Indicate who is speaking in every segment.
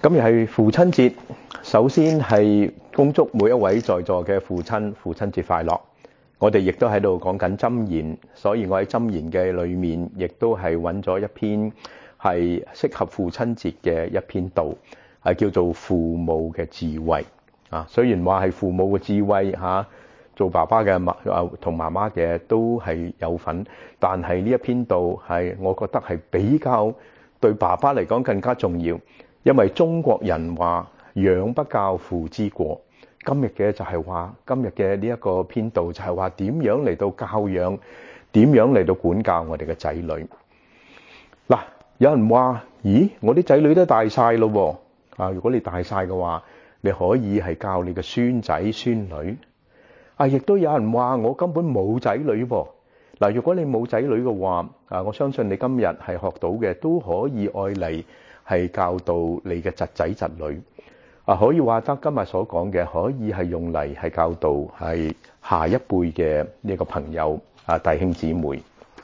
Speaker 1: 今日係父親節，首先係恭祝每一位在座嘅父親節快樂。我哋亦都喺度講緊箴言，所以我喺箴言嘅裏面亦都係揾咗一篇係適合父親節嘅一篇道，係叫做父母嘅智慧。雖然話係父母嘅智慧做爸爸嘅同媽媽嘅都係有份，但係呢一篇道係我覺得係比較對爸爸嚟講更加重要。因為中國人話養不教，父之過。今日嘅就係話，今日嘅呢一個篇道就係話點樣嚟到教養，點樣嚟到管教我哋嘅仔女。嗱，有人話，咦，我啲仔女都大晒咯喎。如果你大晒嘅話，你可以係教你嘅孫仔孫女。亦都有人話我根本冇仔女喎。嗱，如果你冇仔女嘅話，我相信你今日係學到嘅都可以愛嚟係教導你嘅侄仔侄女。可以話得今日所講嘅可以係用嚟係教導係下一輩嘅呢個朋友弟兄姊妹。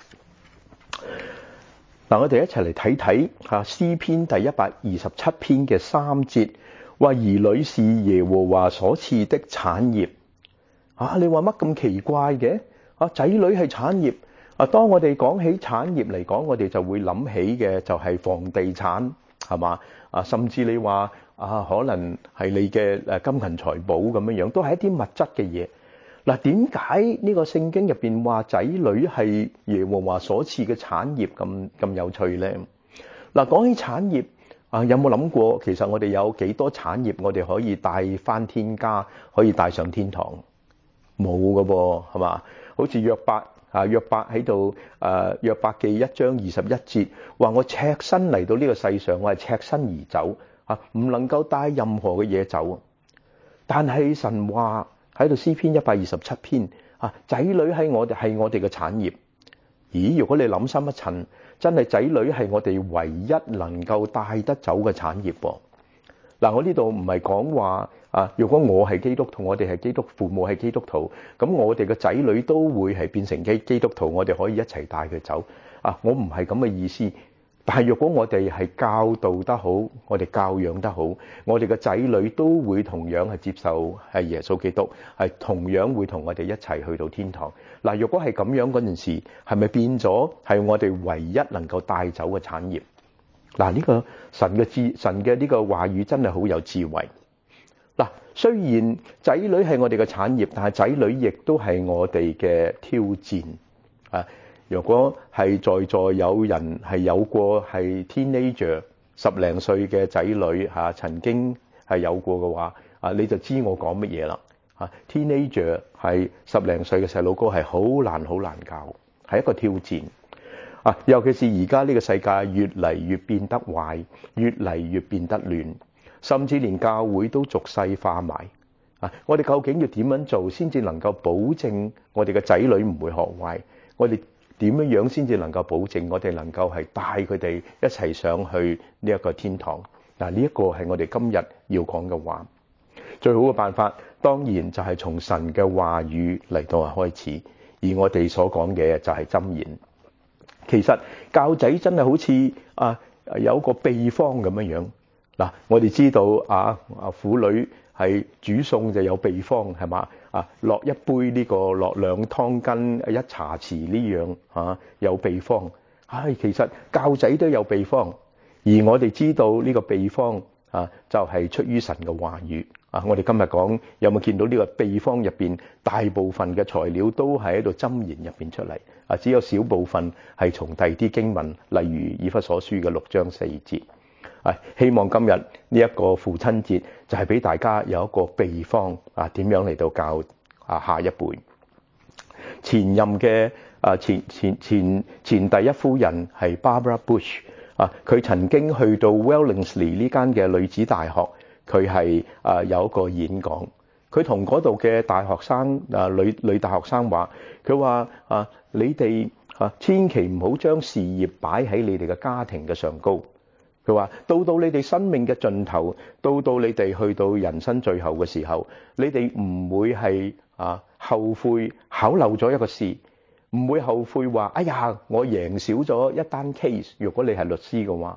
Speaker 1: 嗱，我哋一齊嚟睇睇詩篇第127篇嘅3節，話兒女是耶和華所賜的產業。你話乜咁奇怪嘅？仔女係產業。當我哋講起產業嚟講，我哋就會諗起嘅就係房地產，係嘛？甚至你話可能係你嘅金銀財寶咁樣樣，都係一啲物質嘅嘢。嗱，點解呢個聖經入邊話仔女係耶和華所賜嘅產業咁有趣呢？嗱，講起產業有冇諗過其實我哋有幾多產業我哋可以帶翻天家，可以帶上天堂？冇㗎噃，係嘛？好似約伯喺度約伯記1章21節話：我赤身嚟到呢個世上，我係赤身而走，唔能夠帶任何嘅嘢走。但係神話喺度詩篇127篇仔女係我哋嘅產業。咦？如果你諗深一層，真係仔女係我哋唯一能夠帶得走嘅產業噃。嗱，我呢度唔係講話如果我係基督徒，我哋係基督，父母係基督徒，咁我哋嘅仔女都會係變成基督徒，我哋可以一齊帶佢走。我唔係咁嘅意思。但係如果我哋係教導得好，我哋教養得好，我哋嘅仔女都會同樣係接受係耶穌基督，係同樣會同我哋一齊去到天堂。嗱，如果係咁樣嗰陣時，係咪變咗係我哋唯一能夠帶走嘅產業？嗱，呢個神嘅呢個話語真係好有智慧。嗱，雖然仔女係我哋嘅產業，但係仔女亦都係我哋嘅挑戰。如果係在座有人係有過係 teenager 10零歲嘅仔女曾經係有過嘅話，你就知我講乜嘢啦。teenager 係10零歲嘅細路哥係好難教，係一個挑戰。尤其是而家呢個世界越嚟越變得壞，越嚟越變得亂，甚至連教會都俗世化埋。我哋究竟要點樣做先至能夠保證我哋嘅仔女唔會學壞？我哋點樣先至能夠保證我哋能夠係帶佢哋一齊上去呢一個天堂？呢一個係我哋今日要講嘅話。最好嘅辦法當然就係從神嘅話語嚟到開始，而我哋所講嘅就係箴言。其實教仔真係好似有個秘方咁樣樣。嗱，我哋知道婦女係煮餸就有秘方，係嘛？落一杯呢個，落2湯羹1茶匙呢樣有秘方。其實教仔都有秘方，而我哋知道呢個秘方就係出於神嘅話語。我哋今日講有冇見到呢個秘方入邊大部分嘅材料都係喺度箴言入邊出嚟，只有少部分係從第二啲經文，例如以弗所書嘅6章4節。希望今日呢一個父親節就係俾大家有一個秘方點樣嚟到教下一輩。前任嘅前第一夫人係 Barbara Bush，佢曾經去到 Wellesley 呢間嘅女子大學，佢係有一個演講，佢同嗰度嘅大學生女大學生話，佢話你哋千祈唔好將事業擺喺你哋嘅家庭嘅上高。佢話到你哋生命嘅盡頭，到你哋去到人生最後嘅時候，你哋唔會係後悔考漏咗一個試，唔會後悔話哎呀我贏少咗一單 case。如果你係律師嘅話，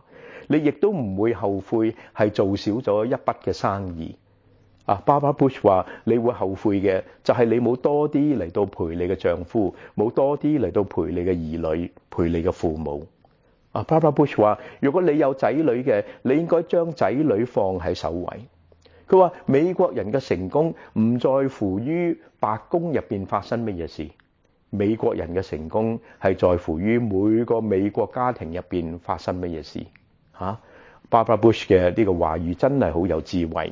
Speaker 1: 你亦都唔會後悔係做少咗一筆嘅生意。Barbara Bush 話：你會後悔嘅就係你冇多啲嚟到陪你嘅丈夫，冇多啲嚟到陪你嘅兒女，陪你嘅父母。Barbara Bush 話：如果你有仔女嘅，你應該將仔女放喺首位。佢話美國人嘅成功唔在乎於白宮入邊發生乜嘢事，美國人嘅成功係在乎於每個美國家庭入邊發生乜嘢事。Barbara Bush 嘅呢個話語真係好有智慧。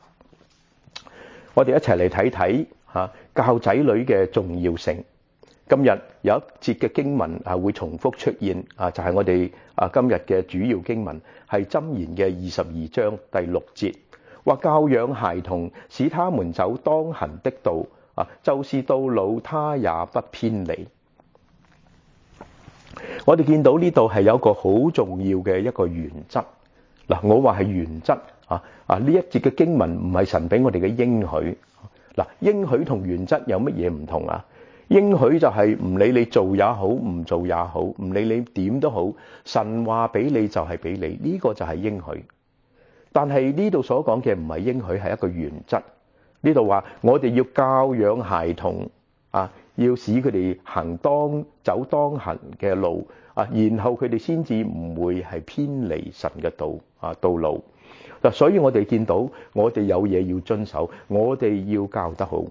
Speaker 1: 我哋一齊嚟睇睇教仔女嘅重要性。今日有一節嘅經文會重複出現，就係我哋今日嘅主要經文係箴言嘅22章第6節，話教養孩童，使他們走當行的道，就是到老他也不偏離。我哋見到呢度係有一個好重要嘅一個原則。我話係原則。呢一節嘅經文唔係神俾我哋嘅應許。應許同原則有乜嘢唔同啊？應許就係唔理你做也好，唔做也好，唔理你點都好，神話俾你就係俾你，呢個就係應許。但係呢度所講嘅唔係應許，係一個原則。呢度話我哋要教養孩童，要使佢哋走當行嘅路，然後佢哋先至唔會係偏離神嘅道路。所以我哋見到我哋有嘢要遵守，我哋要教得好，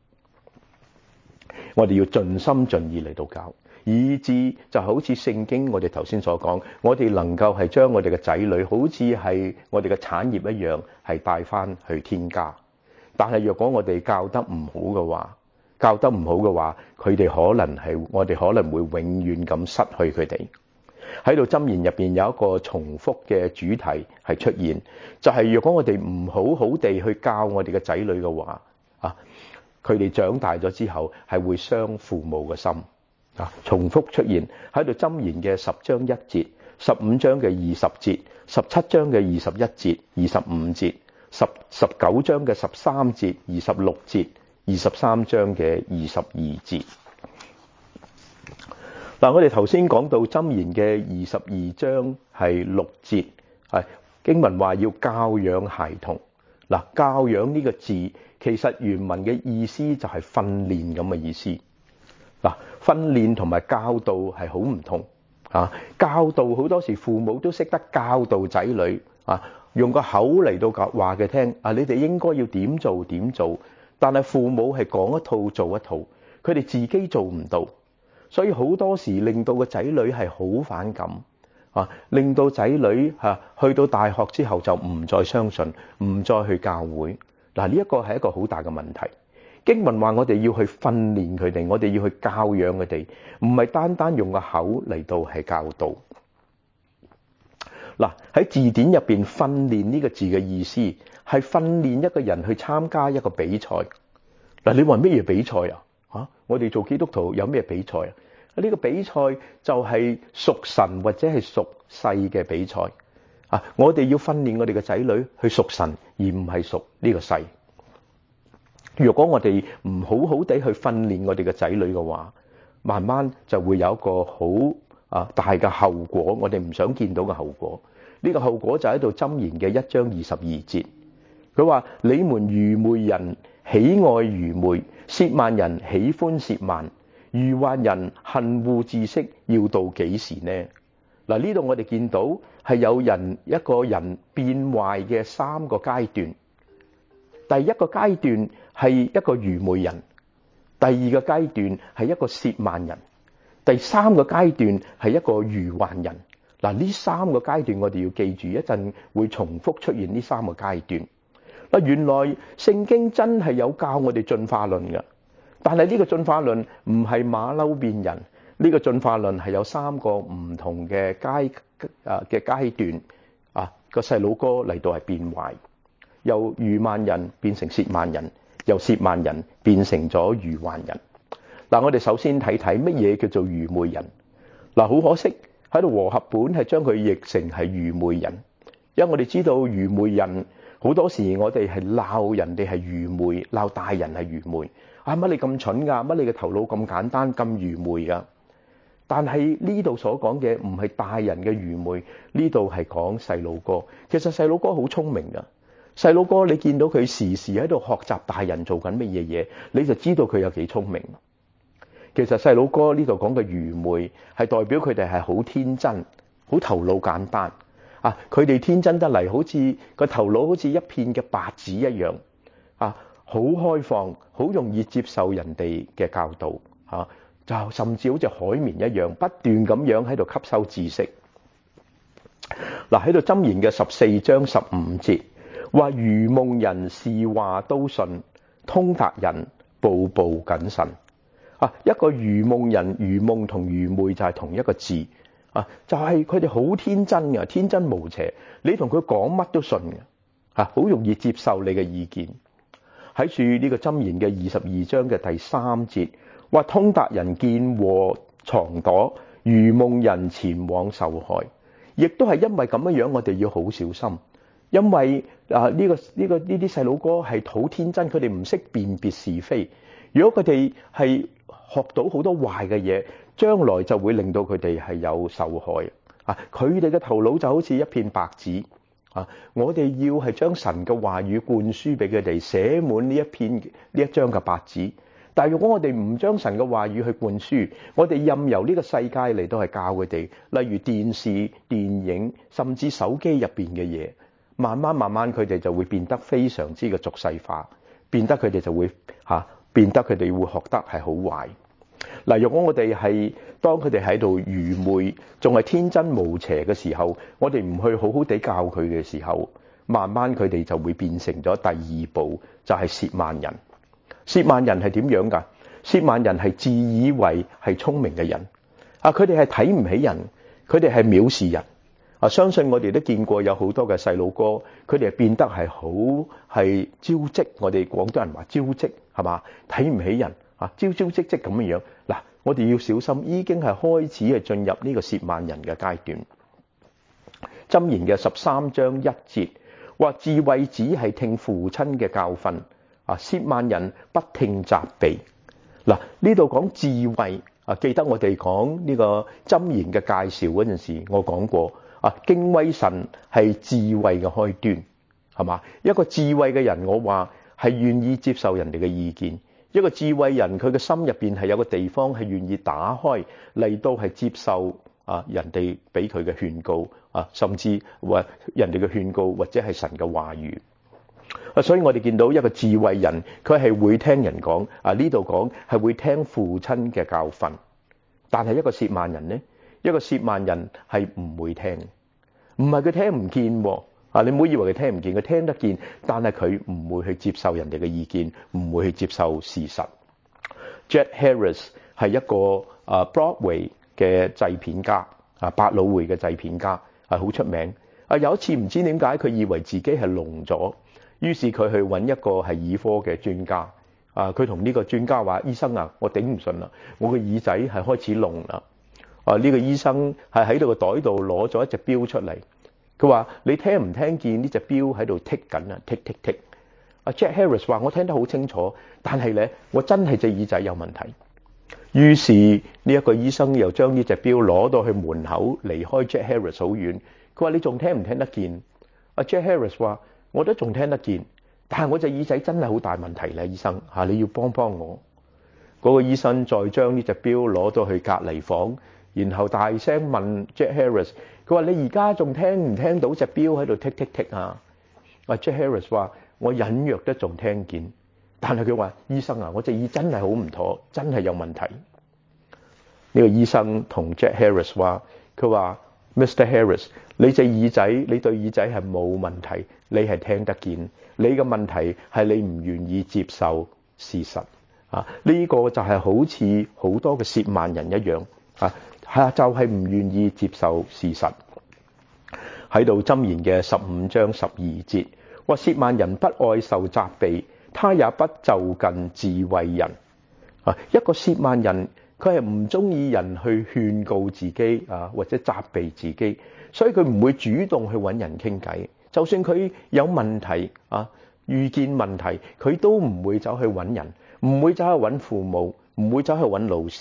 Speaker 1: 我哋要盡心盡意嚟到教，以致就好似聖經我哋頭先所講，我哋能夠係將我哋嘅仔女好似係我哋嘅產業一樣，係帶翻去天家。但係若果我哋教得唔好嘅話，佢哋我哋可能會永遠咁失去佢哋。喺度箴言入邊有一個重複嘅主題係出現，就係若果我哋唔好好地去教我哋嘅仔女嘅話，佢哋長大咗之後係會傷父母嘅心。重複出現喺度箴言嘅10章1節、15章嘅20節、17章嘅21節、25節、19章嘅13節、26節、23章嘅22節。我哋頭先講到箴言嘅22章係6節，經文話要教養孩童。教養呢個字其實原文嘅意思就係訓練咁嘅意思。訓練同埋教導係好唔同。教導好多時父母都識得教導仔女，用個口嚟到話佢聽，你哋應該要點做點做。但係父母係講一套做一套，佢哋自己做唔到。所以好多時令到個仔女係好反感，令到仔女去到大學之後就唔再相信，唔再去教會。呢一個係一個好大嘅問題。經文話我哋要去訓練佢哋，我哋要去教養佢哋，唔係單單用個口嚟到係教導。喺字典入邊，訓練呢個字嘅意思係訓練一個人去參加一個比賽。你話咩嘢比賽啊？我哋做基督徒有咩比賽啊？呢個比賽就係屬神或者係屬世嘅比賽。我哋要訓練我哋嘅仔女去屬神，而唔係屬呢個世。如果我哋唔好好地去訓練我哋嘅仔女嘅話，慢慢就會有一個好大嘅後果，我哋唔想見到嘅後果。呢個後果就喺度箴言嘅1章22節，佢話：你們愚昧人喜愛愚昧，褻慢人喜歡褻慢，愚頑人恨惡知識，要到幾時呢？呢度我哋見到係有一個人變壞嘅3個階段。第一個階段係一個愚昧人，第二個階段係一個褻慢人，第3個階段係一個愚頑人。呢3個階段我哋要記住，一陣會重複出現呢3個階段。原來聖經真係有教我哋進化論嘅，但係呢個進化論唔係馬騮變人，呢個進化論係有3個唔同嘅階段。個細佬哥嚟到係變壞，由愚頑人變成褻慢人，由褻慢人變成咗愚頑人。我哋首先睇睇乜嘢叫做愚昧人。好可惜喺度和合本係將佢譯成係愚昧人，因為我哋知道愚昧人好多時我哋係鬧人哋係愚昧，鬧大人係愚昧。乜你咁蠢㗎？乜你嘅頭腦咁簡單咁愚昧㗎？ 但係呢度所講嘅唔係大人嘅愚昧，呢度係講細路哥。其實細路哥好聰明㗎。細路哥你見到佢時時喺度學習大人做緊乜嘢嘢，你就知道佢有幾聰明。其實細路哥呢度講嘅愚昧係代表佢哋係好天真，好頭腦簡單啊！佢哋天真得嚟，好似個頭腦好似一片嘅白紙一樣啊，好開放，好容易接受人哋嘅教導啊，就甚至好似海綿一樣，不斷咁樣喺度吸收知識。嗱，喺度箴言嘅14章15節話：愚蒙人是話都信，通達人步步謹慎。啊，一個愚蒙人，愚蒙同愚昧就係同一個字啊，就係佢哋好天真嘅，天真無邪。你同佢講乜都信嘅，啊，好容易接受你嘅意見。喺住呢個箴言嘅22章嘅第3節話：通達人見禍藏躲，愚蒙人前往受害。亦都係因為咁樣，我哋要好小心，因為呢啲細佬哥係好天真，佢哋唔識辨別是非。如果佢哋係學到好多壞嘅嘢，將來就會令到佢哋係有受害啊！佢哋嘅頭腦就好似一片白紙啊！我哋要係將神嘅話語灌輸俾佢哋，寫滿呢一張嘅白紙。但係如果我哋唔將神嘅話語去灌輸，我哋任由呢個世界嚟到係教佢哋，例如電視、電影，甚至手機入邊嘅嘢，慢慢佢哋就會變得非常之嘅俗世化，變得佢哋就會變得佢哋會學得係好壞。嗱，如果我哋係當佢哋喺度愚昧，仲係天真無邪嘅時候，我哋唔去好好地教佢嘅時候，慢慢佢哋就會變成咗第二步，就係褻慢人。褻慢人係點樣㗎？褻慢人係自以為係聰明嘅人啊！佢哋係睇唔起人，佢哋係藐視人啊！相信我哋都見過有好多嘅細路哥，佢哋係變得係好係招積。我哋廣東人話招積係嘛？睇唔起人啊，招積積咁樣。嗱，我哋要小心，已經係開始係進入呢個褻慢人嘅階段。箴言嘅13章1節話：智慧子係聽父親嘅教訓。啊！褻慢人不聽責備。嗱，呢度講智慧啊，記得我哋講呢個箴言嘅介紹嗰陣時，我講過啊，敬畏神係智慧嘅開端，係嘛？一個智慧嘅人，我話係願意接受人哋嘅意見。一個智慧人，佢嘅心入邊係有個地方係願意打開嚟到係接受啊人哋俾佢嘅勸告啊，甚至話人哋嘅勸告或者係神嘅話語。所以我哋見到一個智慧人，佢係會聽人講啊，呢度講係會聽父親嘅教訓。但係一個褻慢人呢？一個褻慢人係唔會聽，唔係佢聽唔見啊！你唔好以為佢聽唔見，佢聽得見，但係佢唔會去接受人哋嘅意見，唔會去接受事實。Jack Harris 係一個Broadway 嘅製片家啊，百老匯嘅製片家係好出名啊！有一次唔知點解佢以為自己係聾咗。於是佢去揾一個係耳科嘅專家，啊，佢同呢個專家話：醫生啊，我頂唔順啦，我個耳仔係開始聾啦。啊，呢個醫生係喺度個袋度攞咗一隻錶出嚟，佢話：你聽唔聽見呢隻錶喺度剔緊啊？剔剔剔。啊 Jack Harris 話：我聽得好清楚，但係咧，我真係隻耳仔有問題。於是呢一個醫生又將呢隻錶攞到去門口，離開 Jack Harris 好遠。佢話：你仲聽唔聽得見？啊 Jack Harris 話：我都仲聽得見，但係我隻耳仔真係好大問題咧，醫生嚇，你要幫幫我。嗰個醫生再將呢隻錶攞到去隔離房，然後大聲問 Jack Harris，佢話：你而家仲聽唔聽到隻錶喺度剔剔剔啊？啊 Jack Harris 話：我隱約得仲聽見，但係佢話：醫生啊，我隻耳真係好唔妥，真係有問題。呢個醫生同 Jack Harris 話：佢話 Mr. Harris， 你隻耳仔，你對耳仔係冇問題，你係聽得見，你嘅問題係你唔願意接受事實啊！呢個就係好似好多嘅褻慢人一樣啊，就係唔願意接受事實。喺度箴言嘅15章12節話：褻慢人不愛受責備，他也不就近智慧人啊！一個褻慢人，佢係唔中意人去勸告自己啊，或者責備自己，所以佢唔會主動去揾人傾偈。就算佢有問題啊，遇見問題，佢都唔會走去揾人，唔會走去揾父母，唔會走去揾老師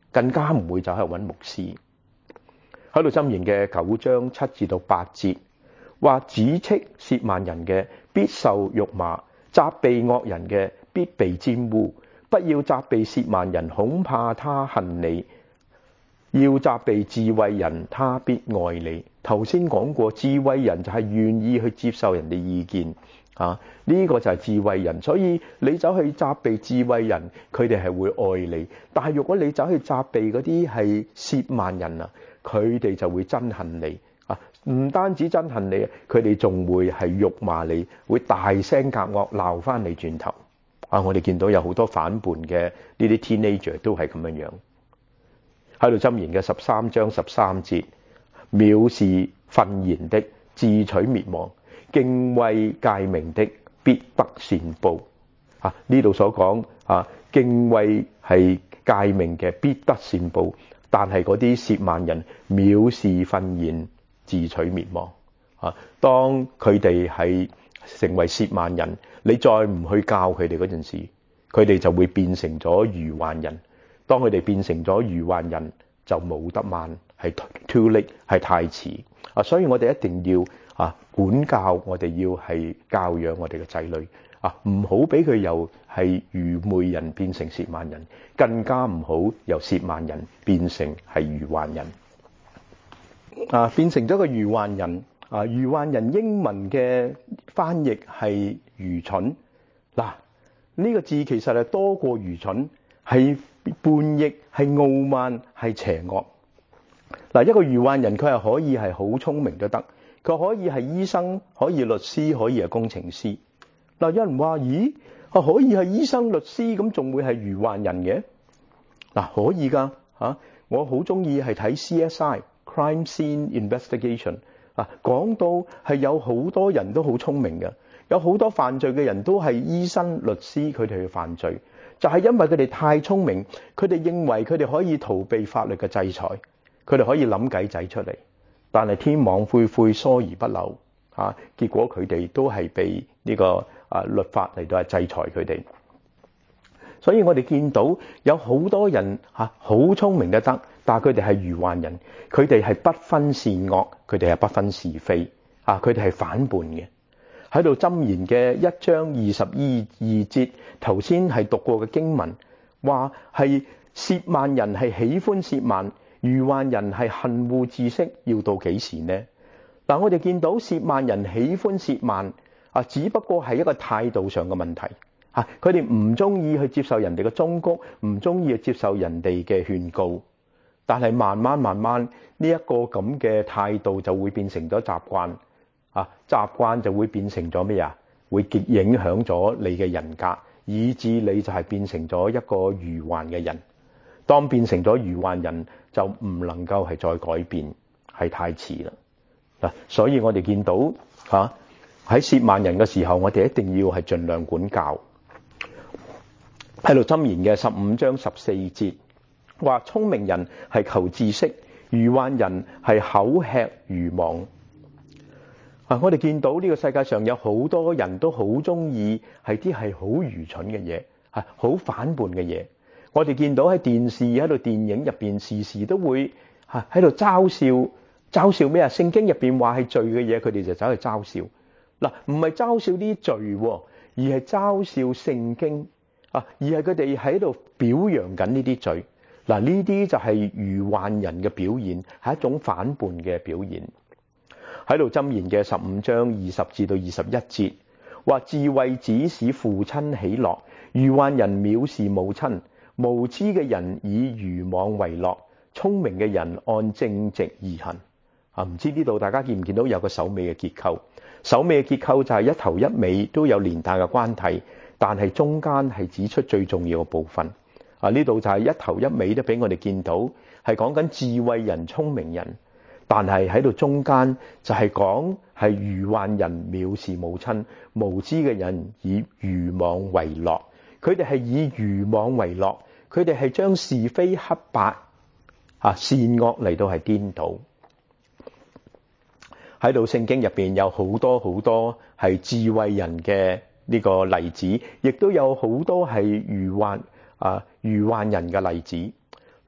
Speaker 1: 更加唔會走去揾牧師。喺度箴言嘅9章7至到8節，話指斥褻慢人嘅必受辱罵，責備惡人嘅必被沾污。不要責備褻慢人，恐怕他恨你；要責備智慧人，他必愛你。頭先講過，智慧人就係願意去接受人哋意見啊，呢個就係智慧人。所以你走去責備智慧人，佢哋係會愛你。但係如果你走去責備嗰啲係褻慢人啊，佢哋就會憎恨你啊！唔單止憎恨你，佢哋仲會係辱罵你，會大聲夾惡鬧翻你轉頭啊！我哋見到有好多反叛嘅呢啲 teenager 都係咁樣樣。喺度箴言嘅13章13節，藐視訓言的，自取滅亡；敬畏誡命的，必得善報。啊！呢度所講啊，敬畏係誡命嘅，必得善報。但係嗰啲褻慢人藐視訓言，自取滅亡啊！當佢哋係成為褻慢人，你再唔去教佢哋嗰陣時，佢哋就會變成咗愚頑人。當佢哋變成咗愚頑人，就冇得掹，係 too late，係太遲啊！所以我哋一定要管教，我哋要係教養我哋嘅仔女啊，唔好俾佢由係愚昧人變成褻慢人，更加唔好由褻慢人變成係愚頑人啊！變成咗個愚頑人啊！愚頑人英文嘅翻譯係愚蠢嗱，呢個字其實係多過愚蠢，係叛逆，係傲慢，係邪惡嗱。一個愚頑人佢係可以係好聰明都得，佢可以係醫生，可以律師，可以係工程師嗱。有人話：咦，可以係醫生、律師，咁仲會係愚頑人嘅嗱？可以噶嚇，我好中意係睇 CSI Crime Scene Investigation 啊，講到係有好多人都好聰明嘅，有好多犯罪嘅人都係醫生、律師，佢哋去犯罪，就係因為佢哋太聰明，佢哋認為佢哋可以逃避法律嘅制裁，佢哋可以諗計仔出嚟。但係天網恢恢，疏而不漏啊！結果佢哋都係被呢個律法嚟到係制裁佢哋。所以我哋見到有好多人好聰明嘅得，但係佢哋係愚頑人，佢哋係不分善惡，佢哋係不分是非啊！佢哋係反叛嘅。喺度箴言嘅1章22節，頭先係讀過嘅經文，話係褻慢人係喜歡褻慢，愚頑人係恨惡知識，要到幾時呢？嗱，我哋見到褻慢人喜歡褻慢啊，只不過係一個態度上嘅問題啊，佢哋唔中意去接受人哋嘅忠告，唔中意去接受人哋嘅勸告，但係慢慢呢一個咁嘅態度就會變成咗習慣啊，習慣就會變成咗咩啊？會影響咗你嘅人格，以致你就係變成咗一個愚頑嘅人。當變成咗愚頑人，就唔能夠係再改變，係太遲啦嗱。所以我哋見到喺褻慢人嘅時候，我哋一定要係盡量管教。喺度箴言嘅15章14節，話聰明人係求知識，愚頑人係口吃愚妄。我哋見到呢個世界上有好多人都好中意係啲係好愚蠢嘅嘢，好反叛嘅嘢。我哋見到喺電視、喺度電影入邊，時時都會喺度嘲笑咩啊？聖經入邊話係罪嘅嘢，佢哋就走去嘲笑嗱，唔係嘲笑啲罪，而係嘲笑聖經啊，而係佢哋喺度表揚緊呢啲罪嗱，呢啲就係愚頑人嘅表現，係一種反叛嘅表現。喺度箴言嘅15章20至到21節，話智慧子使父親喜樂，愚頑人藐視母親。無知嘅人以愚妄為樂，聰明嘅人按正直而行啊！唔知呢度大家見唔見到有個首尾嘅結構？首尾嘅結構就係一頭一尾都有連帶嘅關係，但係中間係指出最重要嘅部分啊！呢度就係一頭一尾都俾我哋見到，係講緊智慧人、聰明人，但係喺度中間就係講係愚頑人藐視母親，無知嘅人以愚妄為樂。佢哋係以愚妄為樂，佢哋係將是非黑白善惡嚟到係顛倒。喺度聖經入邊有好多係智慧人嘅呢個例子，亦都有好多係愚頑人嘅例子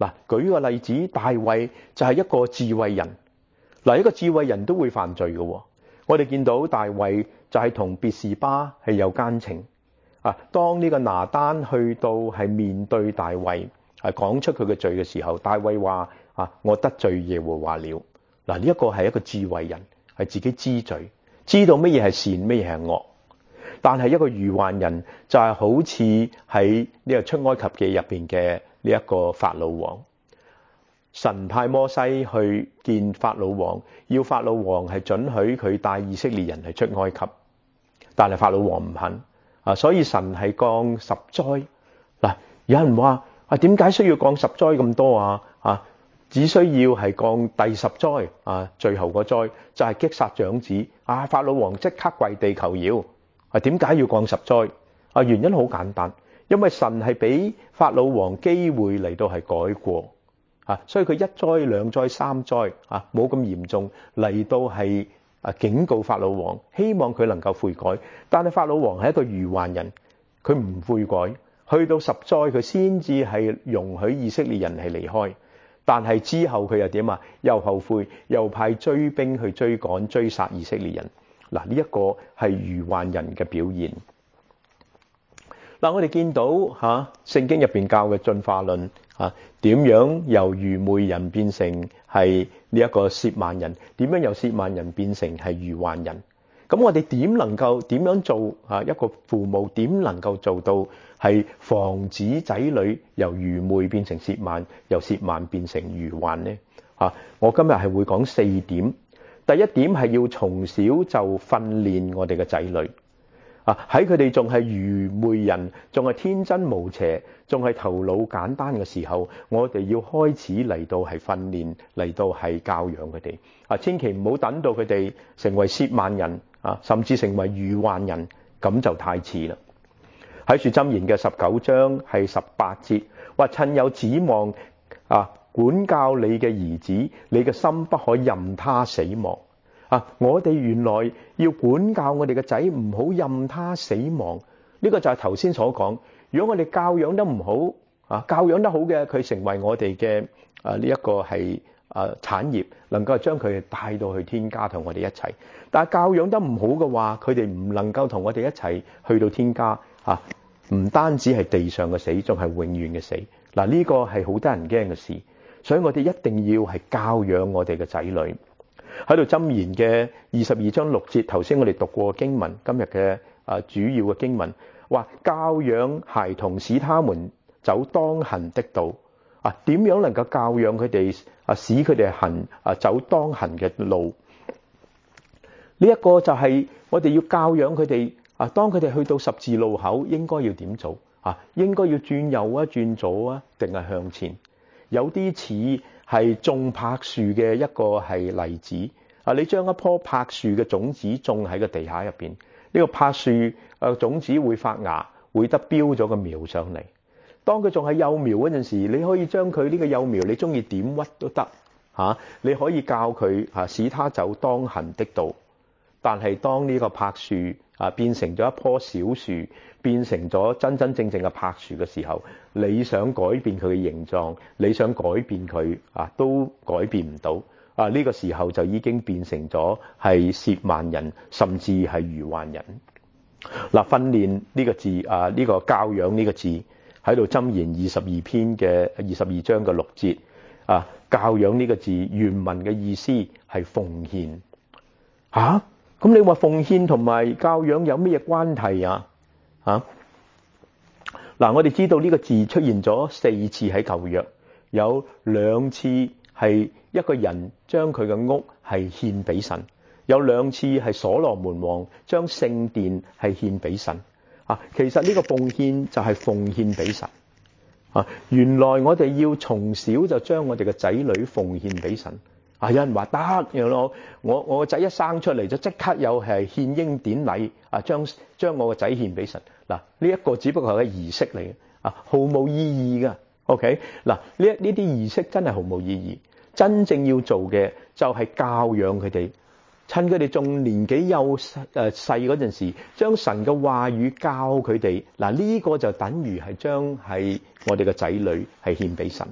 Speaker 1: 嗱，舉個例子，大衛就係一個智慧人。嗱，一個智慧人都會犯罪嘅。我哋見到大衛就係同別是巴係有奸情。當呢個拿單去到係面對大衛，講出佢嘅罪嘅時候，大衛話：我得罪耶和華了。嗱，呢一個係一個智慧人，係自己知罪，知道乜嘢係善，乜嘢係惡。但係一個愚頑人就係好似喺呢個出埃及記入邊嘅呢一個法老王。神派摩西去見法老王，要法老王係准許佢帶以色列人係出埃及，但係法老王唔肯。所以神係降十災。嗱，有人話點解需要降十災咁多啊？只需要係降第十災最後個災就係擊殺長子。法老王即刻跪地求饒。點解要降十災？原因好簡單，因為神係俾法老王機會嚟到係改過。所以佢一災兩災三災冇咁嚴重嚟到係警告法老王，希望佢能夠悔改。但係法老王係一個愚頑人，佢唔悔改，去到十災佢先至係容許以色列人係離開。但係之後佢又點啊？又後悔，又派追兵去追趕追殺以色列人。嗱，呢一個係愚頑人嘅表現。嗱，我哋見到聖經入邊教嘅進化論點樣由愚昧人變成係呢一個褻慢人？點樣由褻慢人變成係愚頑人？咁我哋點樣做一個父母點能夠做到係防止仔女由愚昧變成褻慢，由褻慢變成愚頑呢？我今日係會講4點。第一點係要從小就訓練我哋嘅仔女。喺佢哋仲係愚昧人，仲係天真無邪，仲係頭腦簡單嘅時候，我哋要開始嚟到係訓練，嚟到係教養佢哋。千祈唔好等到佢哋成為褻慢人甚至成為愚頑人，咁就太遲啦。喺《箴言》嘅19章係18節，話趁有指望管教你嘅兒子，你嘅心不可任他死亡。我哋原來要管教我哋嘅仔，唔好任他死亡。呢個就係頭先所講。如果我哋教養得唔好，教養得好嘅，佢成為我哋嘅呢一個係產業，能夠將佢帶到去天家同我哋一齊。但係教養得唔好嘅話，佢哋唔能夠同我哋一齊去到天家。唔單止係地上嘅死，仲係永遠嘅死。嗱，呢個係好得人驚嘅事。所以我哋一定要係教養我哋嘅仔女。喺度箴言嘅22章6節，頭先我哋讀過經文，今日嘅主要嘅經文話教養孩童，使他們走當行的道。點樣能夠教養佢哋使佢哋行走當行嘅路？呢一個就係我哋要教養佢哋。當佢哋去到十字路口，應該要點做？應該要轉右轉左定係向前？有啲似係種柏樹嘅一個係例子。你將一棵柏樹嘅種子種喺個地下入邊，呢個柏樹種子會發芽，會得標咗個苗上嚟。當佢仲係幼苗嗰陣時，你可以將佢呢個幼苗，你中意點屈都得。你可以教佢使他走當行的道。但係當呢個柏樹變成咗一棵小樹，變成咗真真正正嘅柏樹嘅時候，你想改變佢嘅形狀，你想改變佢都改變唔到。呢個時候就已經變成咗係褻慢人，甚至係愚頑人。訓練呢個字呢個教養呢個字喺度箴言22篇嘅22章嘅6節。教養呢個字原文嘅意思係奉獻。咁你話奉獻同埋教養有咩關係啊？我哋知道呢個字出現咗4次喺舊約，有2次係一個人將佢嘅屋係獻俾神，有2次係所羅門王將聖殿係獻俾神。其實呢個奉獻就係奉獻俾神。原來我哋要從小就將我哋嘅仔女奉獻俾神。有人話得，我個仔一生出嚟就即刻有係獻嬰典禮，將我個仔獻俾神。呢一個只不過係個儀式嚟嘅，毫無意義㗎。OK， 呢啲儀式真係毫無意義。真正要做嘅就係教養佢哋，趁佢哋仲年紀幼細嗰陣時，將神嘅話語教佢哋。呢個就等於係將係我哋嘅仔女係獻俾神。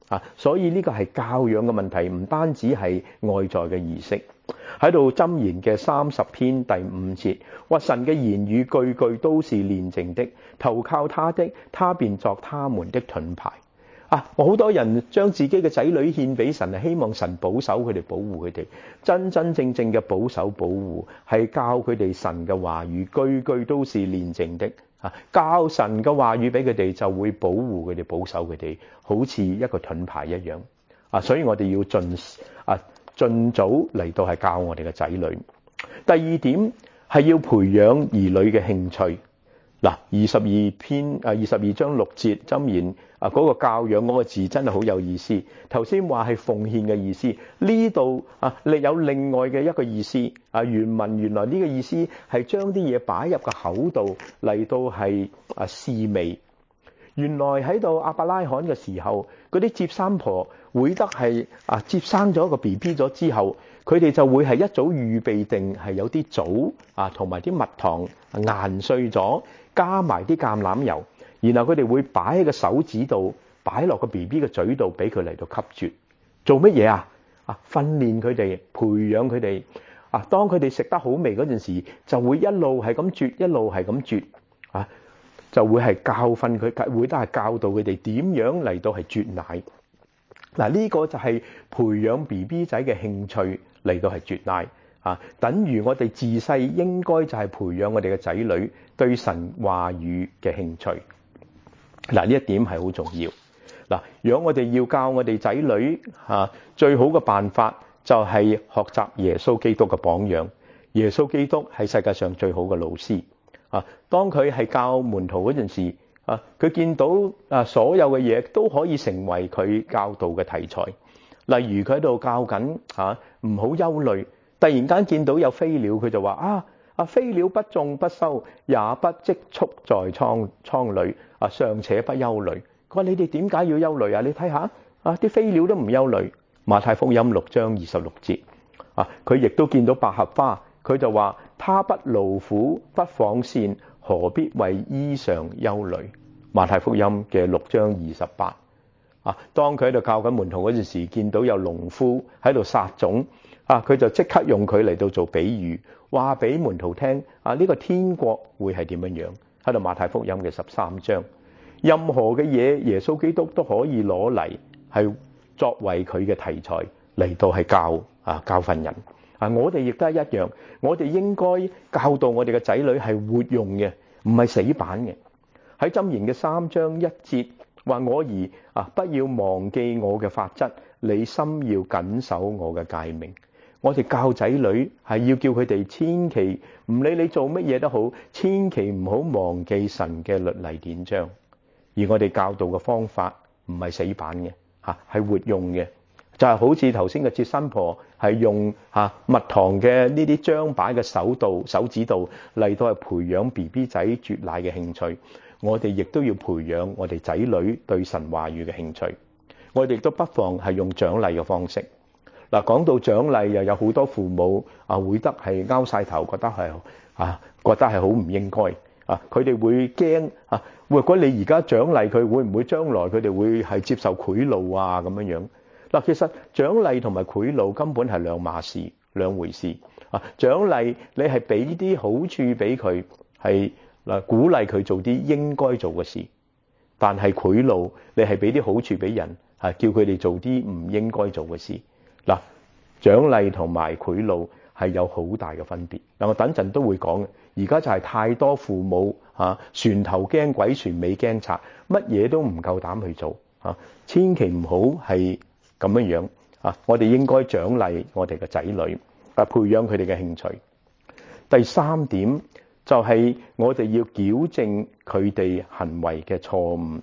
Speaker 1: 所以呢個係教養嘅問題，唔單止係外在嘅儀式。喺度箴言嘅30篇第5節，話神嘅言語句句都是煉淨的，投靠他的，他便作他們的盾牌。好多人將自己嘅仔女獻俾神，係希望神保守佢哋，保護佢哋。真真正正嘅保守保護係教佢哋神嘅話語，句句都是煉淨的。教神嘅話語俾佢哋，就會保護佢哋，保守佢哋，好似一個盾牌一樣。所以我哋要盡早嚟到係教我哋嘅仔女。第二點係要培養兒女嘅興趣。22章6節箴言嗰個教養嗰個字真係好有意思。頭先話係奉獻嘅意思，呢度有另外嘅一個意思。原文原來呢個意思係將啲嘢擺入個口度嚟到係試味。原來喺度亞伯拉罕嘅時候，嗰啲接生婆會得係接生咗個 BB 咗之後，佢哋就會係一早預備定係有啲棗同埋啲蜜糖研碎咗，加埋啲橄欖油，然後佢哋會擺喺個手指度，擺落個 BB 嘅嘴度，俾佢嚟到吸啜。做乜嘢訓練佢哋，培養佢哋。當佢哋食得好味嗰陣時，就會一路係咁啜，一路係咁啜。就會係教訓佢，會都係教導佢哋點樣嚟到係啜奶。呢個就係培養 BB 仔嘅興趣嚟到係啜奶。等於我哋自細應該就係培養我哋嘅仔女對神話語嘅興趣。呢一點係好重要。如果我哋要教我哋仔女最好嘅辦法就係學習耶穌基督嘅榜樣。耶穌基督係世界上最好嘅老師。當佢係教門徒嗰陣時，佢見到所有嘅嘢都可以成為佢教導嘅題材。例如佢喺度教緊唔好憂慮，突然間見到有飛鳥，佢就話飛鳥不種不收，也不積蓄在倉裏，尚且不憂慮。佢話你哋點解要憂慮？你睇下啲飛鳥都唔憂慮。馬太福音6章26節，佢亦都見到百合花，佢就話他不勞苦不紡線，何必為衣裳憂慮？馬太福音嘅6章28。當佢喺度教緊門徒嗰陣時，見到有農夫喺度撒種，佢就即刻用佢嚟到做比喻，話俾門徒聽呢個天國會係點樣樣。喺度馬太福音嘅13章，任何嘅嘢耶穌基督都可以攞嚟係作為佢嘅題材嚟到係教訓人。我哋亦都係一樣，我哋應該教導我哋嘅仔女係活用嘅，唔係死板嘅。喺箴言嘅3章1節話：我兒不要忘記我嘅法則，你心要謹守我嘅誡命。我哋教仔女係要叫佢哋千祈唔理你做乜嘢都好，千祈唔好忘記神嘅律例典章。而我哋教導嘅方法唔係死板嘅，係活用嘅。就係好似頭先嘅接生婆係用蜜糖嘅呢啲漿擺嘅手指度嚟到係培養 BB 仔啜奶嘅興趣。我哋亦都要培養我哋仔女對神話語嘅興趣。我哋亦都不妨係用獎勵嘅方式。講到獎勵，又有好多父母會得係拗晒頭，覺得係好唔應該。佢哋會驚如果你而家獎勵佢，會唔會將來佢哋會係接受賄賂咁樣樣？其實獎勵同埋賄賂根本係兩回事。獎勵你係俾啲好處俾佢，係鼓勵佢做啲應該做嘅事，但係賄賂你係俾啲好處俾人，叫佢哋做啲唔應該做嘅事。獎勵同埋賄賂係有好大嘅分別。我等陣都會講嘅。而家就係太多父母船頭驚鬼船尾驚賊，乜嘢都唔夠膽去做。千祈唔好係咁樣。我哋應該獎勵我哋嘅仔女，培養佢哋嘅興趣。第三點就係我哋要矯正佢哋行為嘅錯誤。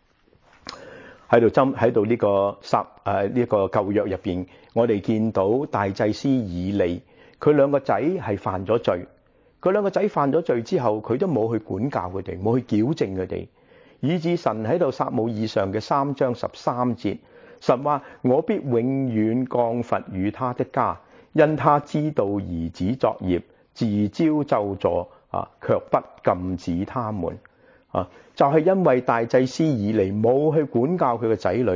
Speaker 1: 喺度呢個舊約入邊，我哋見到大祭司以利，佢兩個仔係犯咗罪。佢兩個仔犯咗罪之後，佢都冇去管教佢哋，冇去矯正佢哋，以致神喺度撒母耳上嘅3章13節，神話我必永遠降罰與他的家，因他知道兒子作孽，自招咒詛，卻不禁止他們。就係因為大祭司以利冇去管教佢嘅仔女，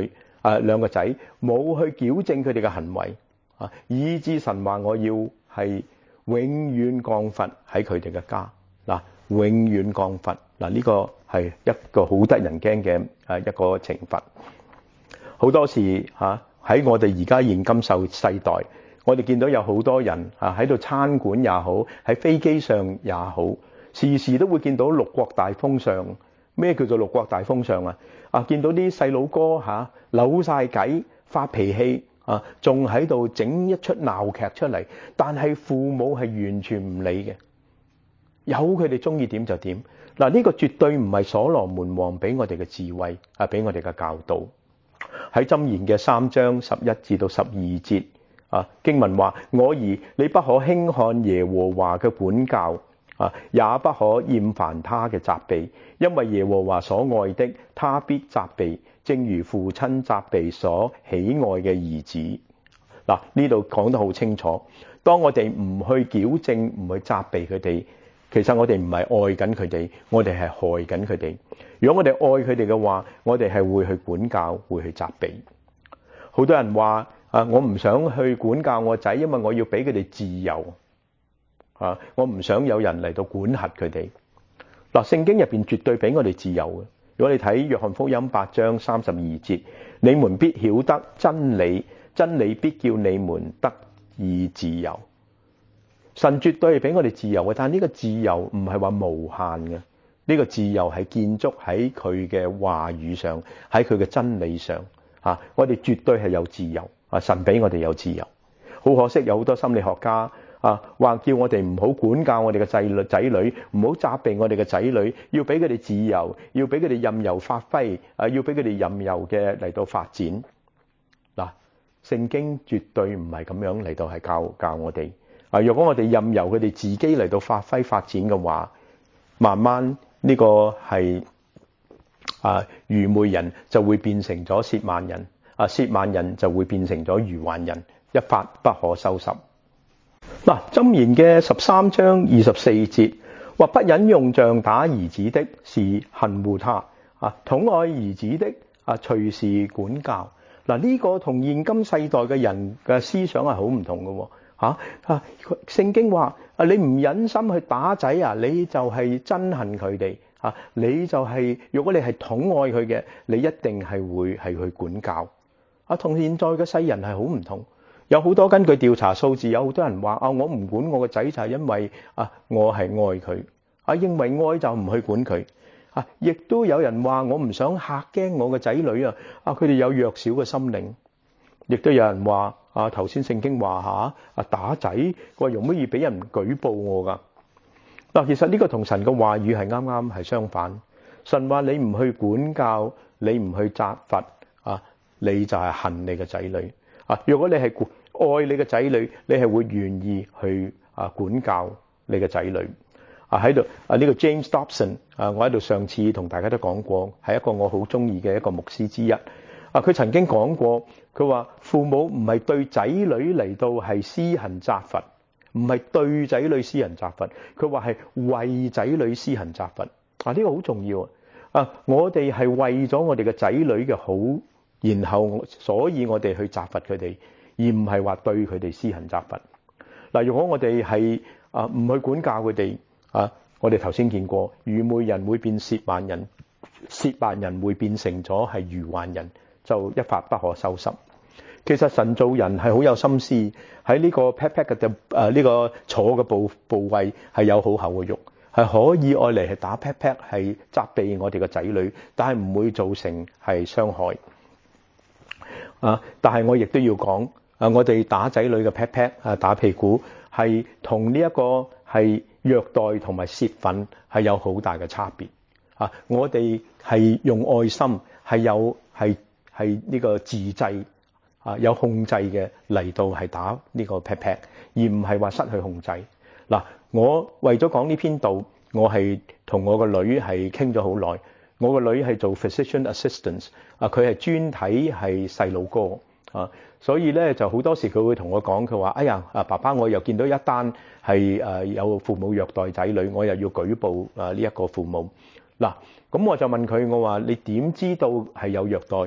Speaker 1: 兩個仔冇去矯正佢哋嘅行為以致神話我要係永遠降罰喺佢哋嘅家嗱，永遠降罰嗱，呢個係一個好得人驚嘅一個懲罰。好多時喺我哋而家現今世代，我哋見到有好多人喺度餐館也好，喺飛機上也好，時時都會見到六國大封相。咩叫做六國大封相見到啲細佬哥扭晒計發脾氣仲喺度整一出鬧劇出嚟，但係父母係完全唔理嘅，由佢哋中意點就點嗱。呢個絕對唔係所羅門王俾我哋嘅智慧俾我哋嘅教導。喺箴言嘅3章11至到12節經文話：我兒，你不可輕看耶和華嘅管教也不可厭煩他嘅責備，因為耶和華所愛的，他必責備，正如父親責備所喜愛嘅兒子。嗱，呢度講得好清楚，當我哋唔去矯正，唔去責備佢哋，其實我哋唔係愛緊佢哋，我哋係害緊佢哋。如果我哋愛佢哋嘅話，我哋係會去管教，會去責備。好多人話我唔想去管教我仔，因為我要俾佢哋自由我唔想有人嚟到管轄佢哋。嗱，聖經入邊絕對俾我哋自由嘅。如果你睇約翰福音8章32節，你們必曉得真理，真理必叫你們得以自由。神絕對係俾我哋自由嘅，但係呢個自由唔係話無限嘅。呢個自由係建築喺佢嘅話語上，喺佢嘅真理上我哋絕對係有自由神俾我哋有自由。好可惜有好多心理學家話叫我哋唔好管教我哋嘅仔女，唔好責備我哋嘅仔女，要俾佢哋自由，要俾佢哋任由發揮要俾佢哋任由嘅嚟到發展。嗱，聖經絕對唔係咁樣嚟到係教我哋若果我哋任由佢哋自己嚟到發揮發展嘅話，慢慢呢個係愚昧人就會變成咗褻慢人，褻慢人就會變成咗愚頑人，一發不可收拾。嗱，箴言嘅13章24節話：不忍用杖打兒子的，是恨惡他；疼愛兒子的，隨時管教。嗱，呢個同現今世代嘅人嘅思想係好唔同嘅。聖經話你唔忍心去打仔你就係憎恨佢哋你就係如果你係疼愛佢嘅，你一定係會係去管教。同現在嘅世人係好唔同。有好多根據調查數字，有好多人話我唔管我個仔就係因為我係愛佢認為愛就唔去管佢亦都有人話我唔想嚇驚我個仔女佢哋有弱小嘅心靈。亦都有人話頭先聖經話打仔，佢話容乜易俾人舉報我噶嗱。其實呢個同神嘅話語係啱啱係相反。神話你唔去管教，你唔去責罰你就係恨你嘅仔女如果你係愛你嘅仔女，你係會願意去管教你嘅仔女喺度呢個 James Dobson 我喺度上次同大家都講過，係一個我好中意嘅一個牧師之一佢曾經講過，佢話父母唔係對仔女嚟到係施行責罰，唔係對仔女施行責罰，佢話係為仔女施行責罰呢個好重要我哋係為咗我哋嘅仔女嘅好，然後所以我哋去責罰佢哋，而唔係話對佢哋施行責罰如果我哋係唔去管教佢哋我哋頭先見過，愚昧人會變褻慢人，褻慢人會變成咗係愚頑人，就一發不可收拾。其實神造人係好有心思，喺呢個 pat pat 嘅呢個坐嘅部位係有好厚嘅肉，係可以愛嚟係打 pat pat 係責備我哋嘅仔女，但係唔會造成係傷害但係我亦都要講我哋打仔女嘅 pat pat 打屁股係同呢一個係虐待同埋泄憤係有好大嘅差別我哋係用愛心係有係呢個自制有控制嘅嚟到係打呢個 pat pat，而唔係話失去控制我為咗講呢篇道，我係同我個女係傾咗好耐。我個女係做 physician assistants 佢係專睇係細路哥所以咧就好多時佢會同我講，佢話哎呀爸爸，我又見到一單係有父母虐待仔女，我又要舉報呢一個父母咁我就問佢，我話你點知道係有虐待？佢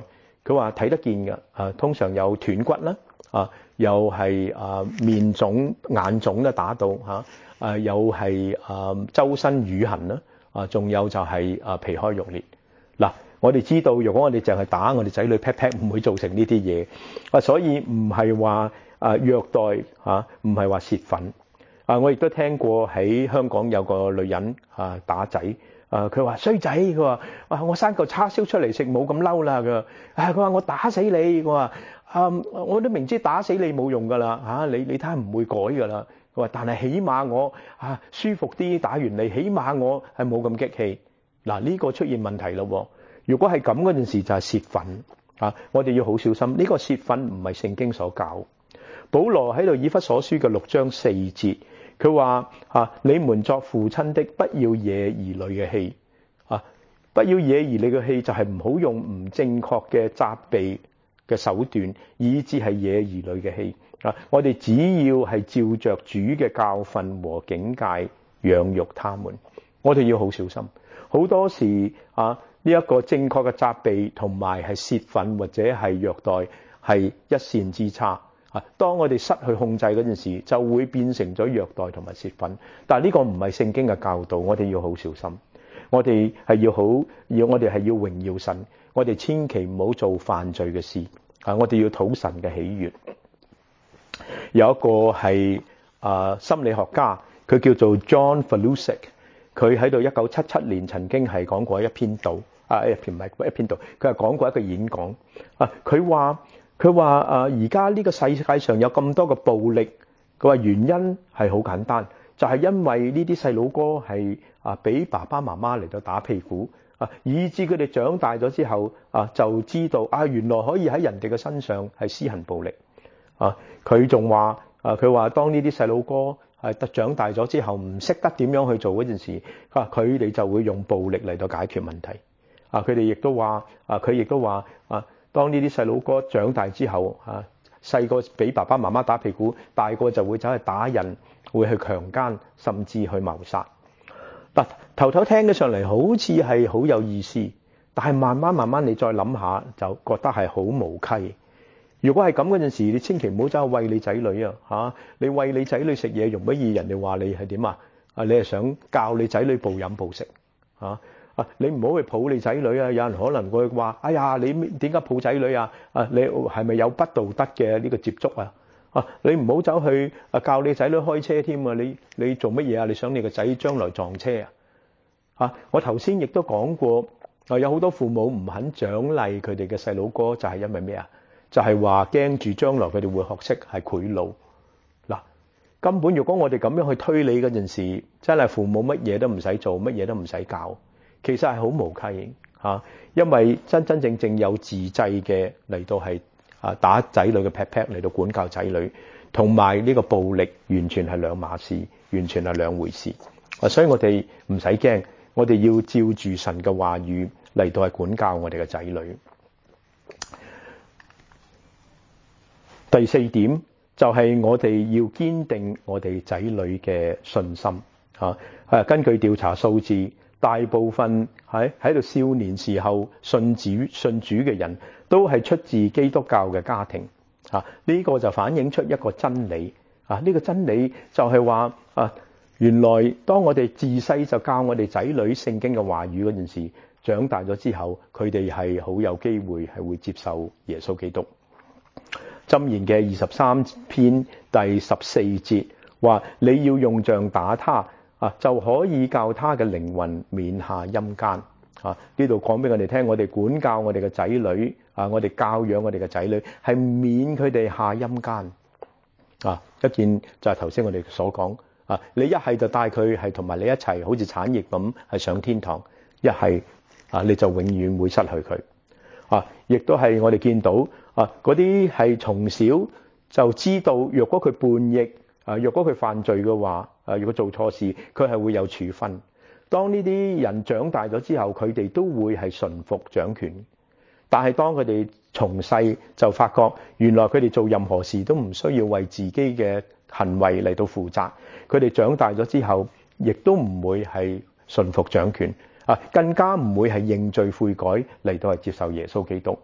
Speaker 1: 佢話睇得見嘅，通常有斷骨啦，又係面腫眼腫咧打到又係周身瘀痕啦，仲有就係皮開肉裂。嗱，我哋知道，如果我哋淨係打我哋仔女 pat pat，唔會造成呢啲嘢，所以唔係話虐待唔係話泄憤。我亦都聽過喺香港有個女人打仔，佢話衰仔，佢話我生嚿叉燒出嚟食冇咁嬲啦，佢話我打死你，佢話我都明知打死你冇用噶啦，你睇下唔會改噶啦，佢話但係起碼我舒服啲，打完你起碼我係冇咁激氣。嗱，呢個出現問題咯。如果係咁嗰陣時就係泄憤我哋要好小心。呢個泄憤唔係聖經所教。保羅喺度以弗所書嘅6章4節，佢話你們作父親的，不要惹兒女嘅氣不要惹兒女嘅氣，就係唔好用唔正確嘅責備嘅手段，以致係惹兒女嘅氣我哋只要係照着主嘅教訓和警戒養育他們。我哋要好小心。好多時呢一個正確嘅責備同埋係泄憤或者係虐待係一線之差。當我哋失去控制嗰陣時，就會變成咗虐待同埋泄憤。但係呢個唔係聖經嘅教導，我哋要好小心。我哋係我哋係要榮耀神，我哋千祈唔好做犯罪嘅事我哋要討神嘅喜悅。有一個係心理學家，佢叫做 John Flusick， 佢喺度1977年曾經係講過一篇道唔係一篇道，佢係講過一個演講佢話而家呢個世界上有咁多嘅暴力，佢話原因係好簡單，就係因為呢啲細佬哥係俾爸爸媽媽嚟到打屁股以致佢哋長大咗之後就知道原來可以喺人哋嘅身上係施行暴力佢仲話佢話當呢啲細佬哥長大咗之後唔識得點樣去做嗰陣時，佢哋就會用暴力嚟到解決問題佢哋亦都話佢亦都話當呢啲細佬哥長大之後細個俾爸爸媽媽打屁股，大個就會走去打人，會去強姦，甚至去謀殺。頭頭聽起上嚟好似係好有意思，但係慢慢你再諗下就覺得係好無稽。如果係咁嗰陣時，你千祈唔好走去餵你仔女你餵你仔女食嘢，容乜易人哋話你係點你係想教你仔女暴飲暴食你唔好去抱你仔女有人可能會話哎呀，你點解抱仔女你係咪有不道德嘅呢個接觸你唔好走去教你仔女開車添你做乜嘢你想你個仔將來撞車我頭先亦都講過有好多父母唔肯獎勵佢哋嘅細佬哥，就係因為咩就係話驚住將來佢哋會學識係賄賂。根本如果我哋咁樣去推理嗰陣時，真係父母乜嘢都唔使做，乜嘢都唔使教，其實係好無稽因為真正有自制嘅嚟到係打仔女嘅 pat pat 嚟到管教仔女，同埋呢個暴力完全係兩碼事，完全係兩回事所以我哋唔使驚，我哋要照住神嘅話語嚟到係管教我哋嘅仔女。第四點就係我哋要堅定我哋仔女嘅信心根據調查數字，大部分喺度少年時候信主嘅人都係出自基督教嘅家庭呢個就反映出一個真理呢個真理就係話原來當我哋自細就教我哋仔女聖經嘅話語嗰陣時，長大咗之後佢哋係好有機會係會接受耶穌基督。箴言嘅23篇第14節話，你要用杖打他就可以教他嘅靈魂免下陰間呢度講俾我哋聽，我哋管教我哋嘅仔女我哋教養我哋嘅仔女係免佢哋下陰間一件就係頭先我哋所講你一係就帶佢係同埋你一齊好似產業咁係上天堂，一係你就永遠會失去佢亦都係我哋見到嗰啲係從小就知道若果佢叛逆若果佢犯罪嘅話如果做錯事佢係會有處分。當呢啲人長大咗之後，佢哋都會係順服掌權，但係當佢哋從細就發覺原來佢哋做任何事都唔需要為自己嘅行為嚟到負責，佢哋長大咗之後亦都唔會係順服掌權更加唔會係認罪悔改嚟到係接受耶穌基督。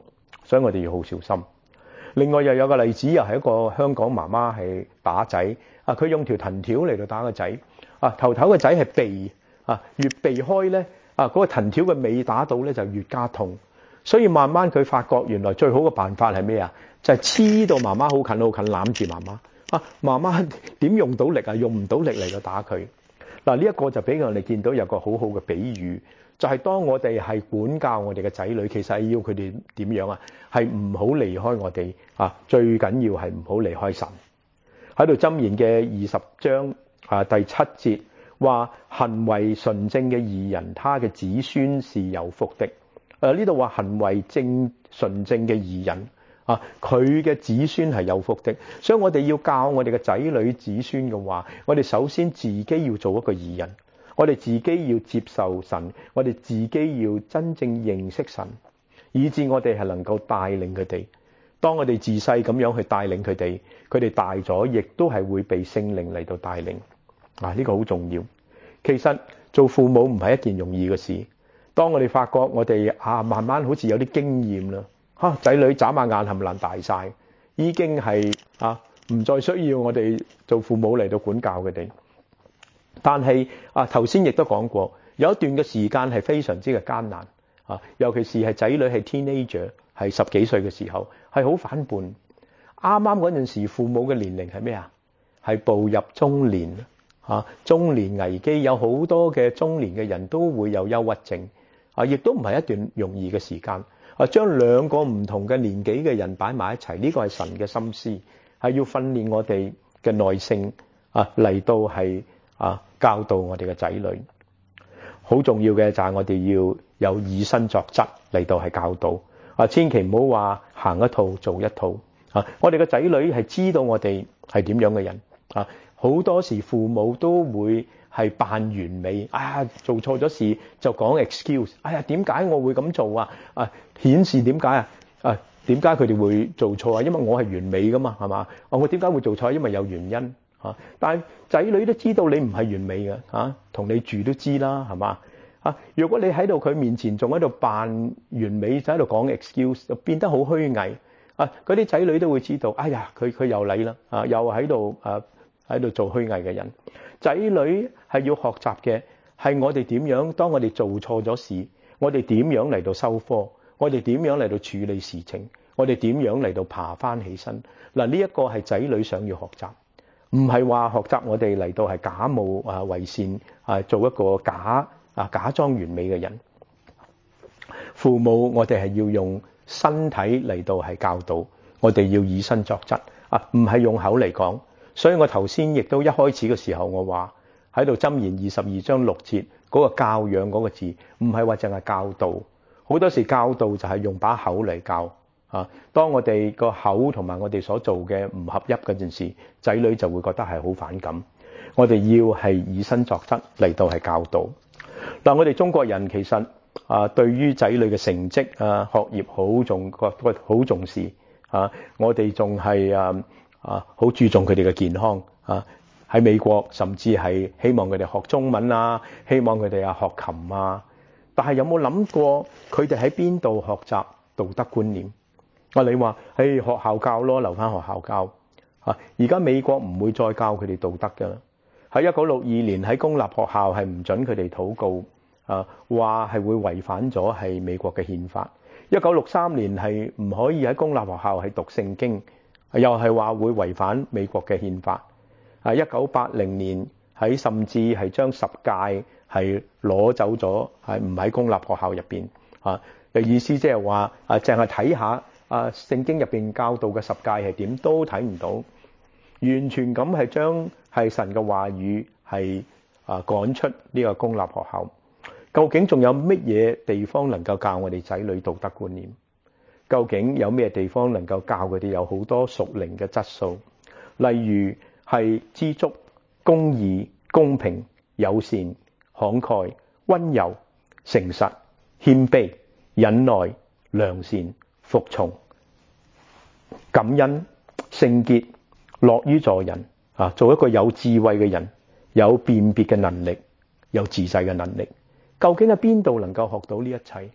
Speaker 1: 所以我哋要好小心。另外又有個例子，又係一個香港媽媽係打仔佢用條藤條嚟到打個仔頭個仔係避越避開咧嗰個藤條嘅尾打到咧就越加痛，所以慢慢佢發覺原來最好嘅辦法係咩啊？就係黐到媽媽好近好近攬住媽媽媽媽點用到力用唔到力嚟到打佢。嗱，呢一個就俾我哋見到有個好好嘅比喻，就係當我哋係管教我哋嘅仔女，其實係要佢哋點樣啊？係唔好離開我哋最緊要係唔好離開神。喺度箴言嘅20章第7節話，行為純正嘅義人，他嘅子孫是有福的。呢度話行為純正嘅義人佢嘅子孫係有福的。所以我哋要教我哋嘅仔女子孫嘅話，我哋首先自己要做一個義人，我哋自己要接受神，我哋自己要真正認識神，以致我哋係能夠帶領佢哋。當我哋自細咁樣去帶領佢哋，佢哋大咗亦都係會被聖靈嚟到帶領呢個好重要。其實做父母唔係一件容易嘅事。當我哋發覺我哋慢慢好似有啲經驗啦，仔女眨下眼冚唪唥大晒，已經係唔再需要我哋做父母嚟到管教佢哋。但係頭先亦都講過，有一段嘅時間係非常之嘅艱難尤其是係仔女係 teenager 係10幾歲嘅時候，係好反叛。啱啱嗰陣時父母嘅年齡係咩啊？係步入中年中年危機，有好多嘅中年嘅人都會有憂鬱症亦都唔係一段容易嘅時間將兩個唔同嘅年紀嘅人擺埋一齊，呢個係神嘅心思，係要訓練我哋嘅耐性嚟到係教導我哋嘅仔女。好重要嘅就係我哋要有以身作則嚟到係教導千祈唔好話行一套做一套我哋嘅仔女係知道我哋係點樣嘅人好多時父母都會係扮完美做錯咗事就講 excuse， 點解我會咁做顯示點解點解佢哋會做錯因為我係完美噶嘛，係嘛？我點解會做錯？因為有原因但係仔女都知道你唔係完美嘅同你住都知啦，係嘛？如果你喺度佢面前仲喺度扮完美，就喺度講 excuse， 就變得好虛偽嗰啲仔女都會知道，哎呀佢又嚟啦又喺度做虛偽嘅人。仔女係要學習嘅係我哋點樣，當我哋做錯咗事，我哋點樣嚟到收科，我哋點樣嚟到處理事情，我哋點樣嚟到爬翻起身。嗱，呢一個係仔女想要學習，唔係話學習我哋嚟到係假冒為善做一個假裝完美嘅人。父母我哋係要用身體嚟到係教導，我哋要以身作則唔係用口嚟講。所以我頭先亦都一開始嘅時候我話喺度箴言22章6節嗰個教養嗰個字，唔係話淨係教導。好多時教導就係用把口嚟教當我哋個口同埋我哋所做嘅唔合一嗰陣時，仔女就會覺得係好反感。我哋要係以身作則嚟到係教導。但我哋中國人其實對於仔女嘅成績學業好重視我哋仲係好注重佢哋嘅健康喺美國甚至係希望佢哋學中文希望佢哋學琴但係有冇諗過佢哋喺邊度學習道德觀念？你話學校教咯，留翻學校教而家美國唔會再教佢哋道德㗎啦。喺1962年喺公立學校係唔准佢哋禱告話係會違反咗係美國嘅憲法。1963年係唔可以喺公立學校係讀聖經，又係話會違反美國嘅憲法。1980年喺甚至係將10誡係攞走咗，係唔喺公立學校入邊嘅意思，即係話淨係睇下聖經入邊教導嘅10誡係點都睇唔到，完全咁係將係神嘅話語係趕出呢個公立學校。究竟仲有乜嘢地方能夠教我哋仔女道德觀念？究竟有咩地方能夠教佢哋有好多屬靈嘅質素？例如係知足、公義、公平、友善、慷慨、溫柔、誠實、謙卑、忍耐、良善、服從、感恩、聖潔、樂於助人做一個有智慧嘅人，有辨別嘅能力，有自制嘅能力。究竟喺邊度能夠學到呢一切？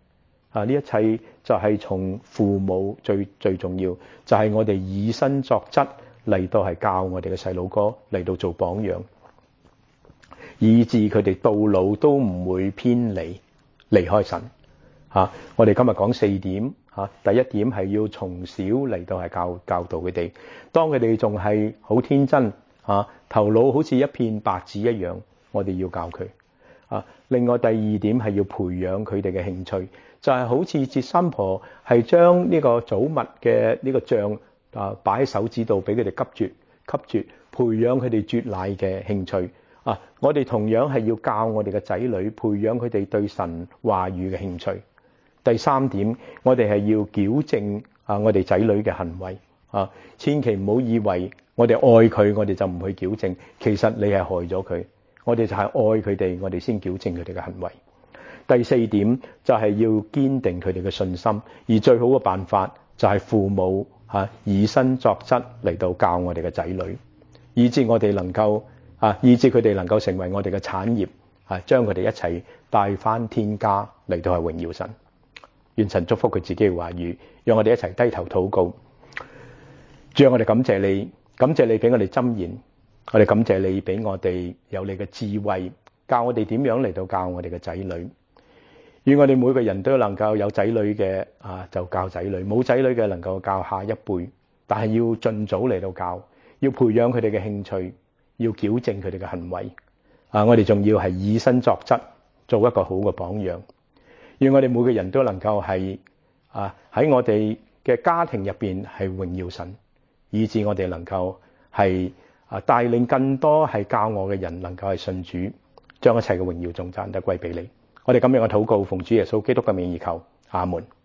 Speaker 1: 呢一切就係從父母最重要，就係我哋以身作則嚟到係教我哋嘅細佬哥嚟到做榜樣，以致佢哋到老都唔會偏離開神。我哋今日講4點。第一點係要從小嚟到係教導佢哋，當佢哋仲係好天真，頭腦好似一片白紙一樣，我哋要教佢。另外第二點係要培養佢哋嘅興趣，就係好似節三婆係將呢個棗蜜嘅呢個醬擺喺手指度，俾佢哋吸啜，培養佢哋啜奶嘅興趣。我哋同樣係要教我哋嘅仔女，培養佢哋對神話語嘅興趣。第三點，我哋係要矯正我哋仔女嘅行為。千祈唔好以為我哋愛佢，我哋就唔去矯正，其實你係害咗佢。我哋就係愛佢哋，我哋先矯正佢哋嘅行為。第四點就係要堅定佢哋嘅信心，而最好嘅辦法就係父母以身作則嚟到教我哋嘅仔女，以致佢哋能夠成為我哋嘅產業，將佢哋一齊帶翻天家嚟到係榮耀神。願神祝福佢自己嘅話語，讓我哋一齊低頭禱告。主啊，我哋感謝你，感謝你俾我哋箴言，我哋感謝你俾我哋有你嘅智慧，教我哋點樣嚟到教我哋嘅仔女。願我哋每個人都能夠有仔女嘅就教仔女，冇仔女嘅能夠教下一輩，但係要盡早嚟到教，要培養佢哋嘅興趣，要矯正佢哋嘅行為。我哋仲要係以身作則，做一個好嘅榜樣。願我哋每個人都能夠係喺我哋嘅家庭入邊係榮耀神，以致我哋能夠係帶領更多係教我嘅人能夠係信主，將一切嘅榮耀頌讚都歸俾你。我哋咁樣嘅禱告，奉主耶穌基督嘅名而求，阿門。